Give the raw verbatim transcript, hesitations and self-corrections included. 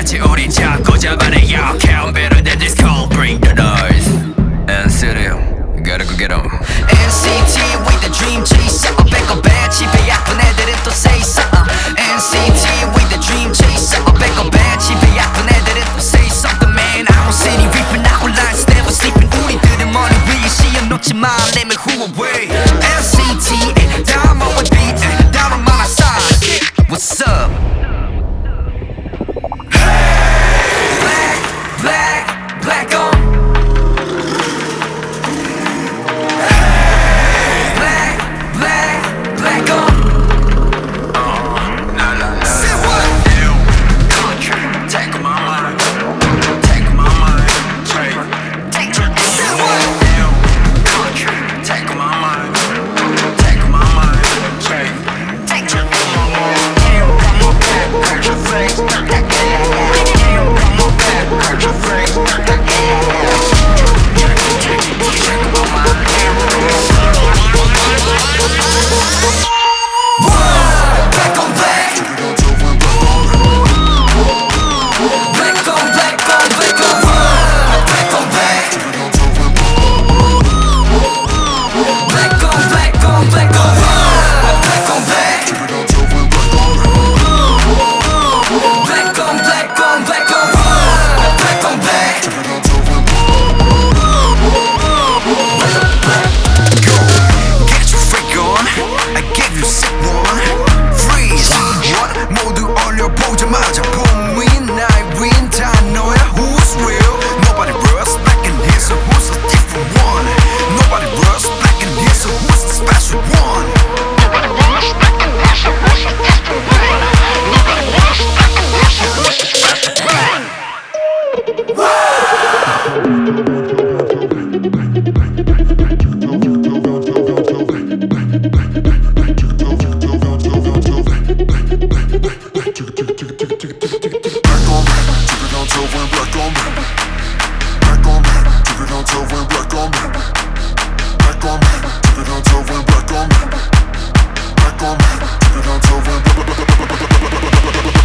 같이 우린 잡고 잡아내요. Count better than this cold. Bring the noise. And city, you gotta go get 'em. N C T with the dream chaser. 어 배꼽 배 집에 아픈 애들은 또 say so. N C T with the dream chaser. 어 배꼽 배 집에 아픈 애들은 또 say something. Man, I don't see any reaping out with lines never sleeping. 우리들은 머리 위에 시험 놓지 마. Let me who away. N C T 다음은 with B 다음은 my side. What's up? Black, black, black on. 보자마자 boom win I win 다 너야 who's real Nobody runs back in here so who's the different one Nobody runs back in here so who's the special one Nobody runs back in here so who's the different one Nobody runs back in here so who's the special one Back on me, keep it on toe when black on me.